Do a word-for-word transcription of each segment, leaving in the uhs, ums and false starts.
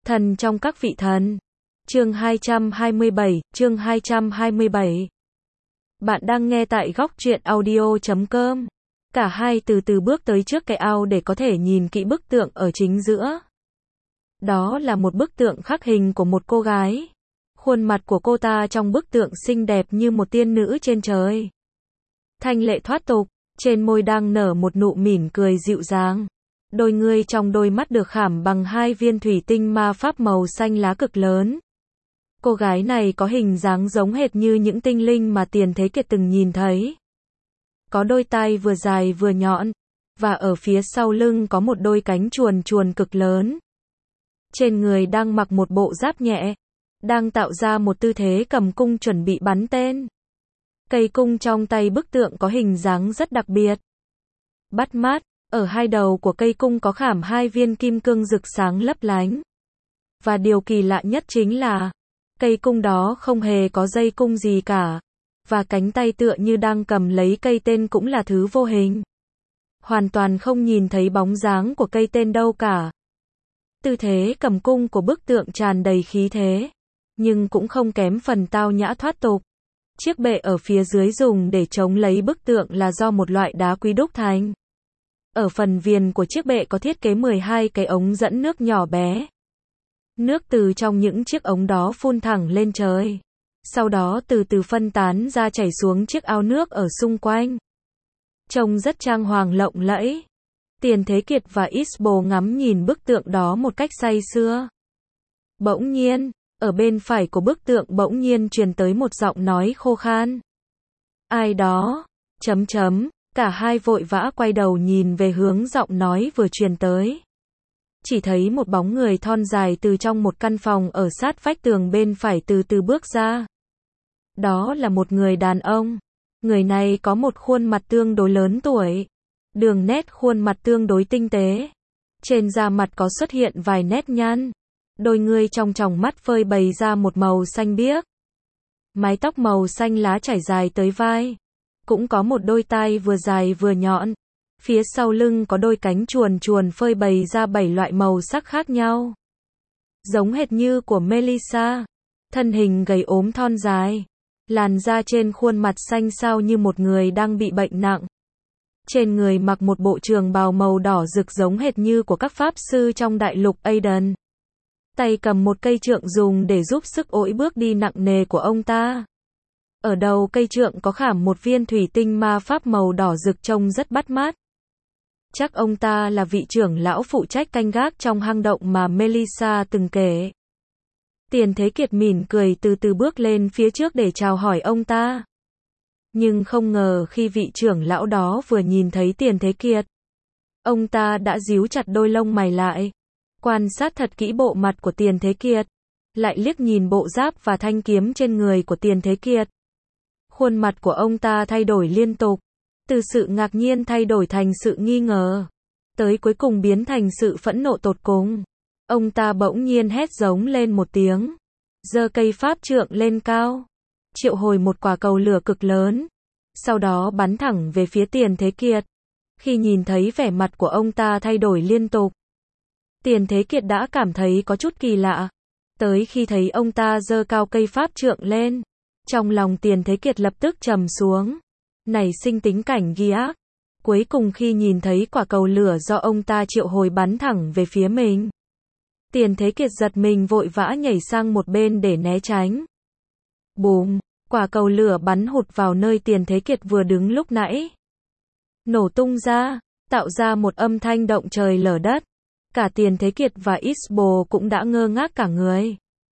Thần trong các vị thần. Chương hai trăm hai mươi bảy, chương hai trăm hai mươi bảy. Bạn đang nghe tại góc truyện audio chấm com. Cả hai từ từ bước tới trước cái ao để có thể nhìn kỹ bức tượng ở chính giữa. Đó là một bức tượng khắc hình của một cô gái. Khuôn mặt của cô ta trong bức tượng xinh đẹp như một tiên nữ trên trời. Thanh lệ thoát tục, trên môi đang nở một nụ mỉm cười dịu dàng. Đôi ngươi trong đôi mắt được khảm bằng hai viên thủy tinh ma pháp màu xanh lá cực lớn. Cô gái này có hình dáng giống hệt như những tinh linh mà Tiền Thế Kiệt từng nhìn thấy. Có đôi tai vừa dài vừa nhọn, và ở phía sau lưng có một đôi cánh chuồn chuồn cực lớn. Trên người đang mặc một bộ giáp nhẹ, đang tạo ra một tư thế cầm cung chuẩn bị bắn tên. Cây cung trong tay bức tượng có hình dáng rất đặc biệt. Bắt mắt, ở hai đầu của cây cung có khảm hai viên kim cương rực sáng lấp lánh. Và điều kỳ lạ nhất chính là, cây cung đó không hề có dây cung gì cả. Và cánh tay tựa như đang cầm lấy cây tên cũng là thứ vô hình. Hoàn toàn không nhìn thấy bóng dáng của cây tên đâu cả. Tư thế cầm cung của bức tượng tràn đầy khí thế, nhưng cũng không kém phần tao nhã thoát tục. Chiếc bệ ở phía dưới dùng để chống lấy bức tượng là do một loại đá quý đúc thành. Ở phần viền của chiếc bệ có thiết kế mười hai cái ống dẫn nước nhỏ bé. Nước từ trong những chiếc ống đó phun thẳng lên trời. Sau đó từ từ phân tán ra chảy xuống chiếc ao nước ở xung quanh. Trông rất trang hoàng lộng lẫy. Tiền Thế Kiệt và Isbo ngắm nhìn bức tượng đó một cách say sưa. Bỗng nhiên, ở bên phải của bức tượng bỗng nhiên truyền tới một giọng nói khô khan. Ai đó? Chấm chấm. Cả hai vội vã quay đầu nhìn về hướng giọng nói vừa truyền tới. Chỉ thấy một bóng người thon dài từ trong một căn phòng ở sát vách tường bên phải từ từ bước ra. Đó là một người đàn ông. Người này có một khuôn mặt tương đối lớn tuổi. Đường nét khuôn mặt tương đối tinh tế. Trên da mặt có xuất hiện vài nét nhăn. Đôi ngươi trong tròng mắt phơi bày ra một màu xanh biếc. Mái tóc màu xanh lá trải dài tới vai. Cũng có một đôi tai vừa dài vừa nhọn. Phía sau lưng có đôi cánh chuồn chuồn phơi bày ra bảy loại màu sắc khác nhau. Giống hệt như của Melissa. Thân hình gầy ốm thon dài. Làn da trên khuôn mặt xanh xao như một người đang bị bệnh nặng. Trên người mặc một bộ trường bào màu đỏ rực giống hệt như của các pháp sư trong đại lục Aiden. Tay cầm một cây trượng dùng để giúp sức ỗi bước đi nặng nề của ông ta. Ở đầu cây trượng có khảm một viên thủy tinh ma pháp màu đỏ rực trông rất bắt mắt. Chắc ông ta là vị trưởng lão phụ trách canh gác trong hang động mà Melissa từng kể. Tiền Thế Kiệt mỉm cười từ từ bước lên phía trước để chào hỏi ông ta. Nhưng không ngờ khi vị trưởng lão đó vừa nhìn thấy Tiền Thế Kiệt, ông ta đã díu chặt đôi lông mày lại, quan sát thật kỹ bộ mặt của Tiền Thế Kiệt, lại liếc nhìn bộ giáp và thanh kiếm trên người của Tiền Thế Kiệt. Khuôn mặt của ông ta thay đổi liên tục, từ sự ngạc nhiên thay đổi thành sự nghi ngờ, tới cuối cùng biến thành sự phẫn nộ tột cùng. Ông ta bỗng nhiên hét giống lên một tiếng, giơ cây pháp trượng lên cao, triệu hồi một quả cầu lửa cực lớn, sau đó bắn thẳng về phía Tiền Thế Kiệt. Khi nhìn thấy vẻ mặt của ông ta thay đổi liên tục, Tiền Thế Kiệt đã cảm thấy có chút kỳ lạ. Tới khi thấy ông ta giơ cao cây pháp trượng lên, trong lòng Tiền Thế Kiệt lập tức trầm xuống, nảy sinh tính cảnh ghi ác. Cuối cùng khi nhìn thấy quả cầu lửa do ông ta triệu hồi bắn thẳng về phía mình, Tiền Thế Kiệt giật mình vội vã nhảy sang một bên để né tránh. Bùm, quả cầu lửa bắn hụt vào nơi Tiền Thế Kiệt vừa đứng lúc nãy. Nổ tung ra, tạo ra một âm thanh động trời lở đất. Cả Tiền Thế Kiệt và Isbo cũng đã ngơ ngác cả người.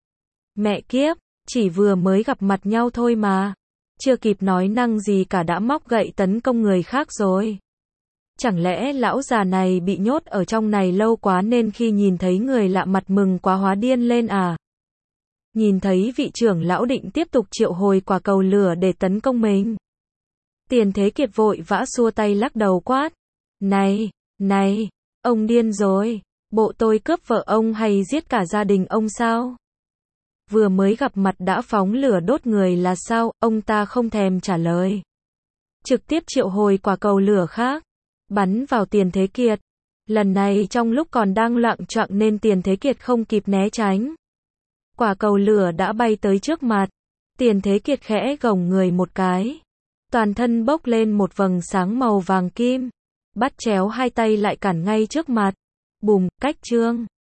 Mẹ kiếp, chỉ vừa mới gặp mặt nhau thôi mà. Chưa kịp nói năng gì cả đã móc gậy tấn công người khác rồi. Chẳng lẽ lão già này bị nhốt ở trong này lâu quá nên khi nhìn thấy người lạ mặt mừng quá hóa điên lên à? Nhìn thấy vị trưởng lão định tiếp tục triệu hồi quả cầu lửa để tấn công mình. Tiền Thế Kiệt vội vã xua tay lắc đầu quát. Này, này, ông điên rồi, bộ tôi cướp vợ ông hay giết cả gia đình ông sao? Vừa mới gặp mặt đã phóng lửa đốt người là sao? Ông ta không thèm trả lời. Trực tiếp triệu hồi quả cầu lửa khác, bắn vào Tiền Thế Kiệt. Lần này trong lúc còn đang loạng choạng nên Tiền Thế Kiệt không kịp né tránh. Quả cầu lửa đã bay tới trước mặt. Tiền Thế Kiệt khẽ gồng người một cái. Toàn thân bốc lên một vầng sáng màu vàng kim. Bắt chéo hai tay lại cản ngay trước mặt. Bùm, cách trương.